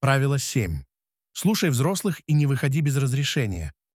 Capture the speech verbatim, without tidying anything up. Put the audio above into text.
Правило семь. Слушай взрослых и не выходи без разрешения.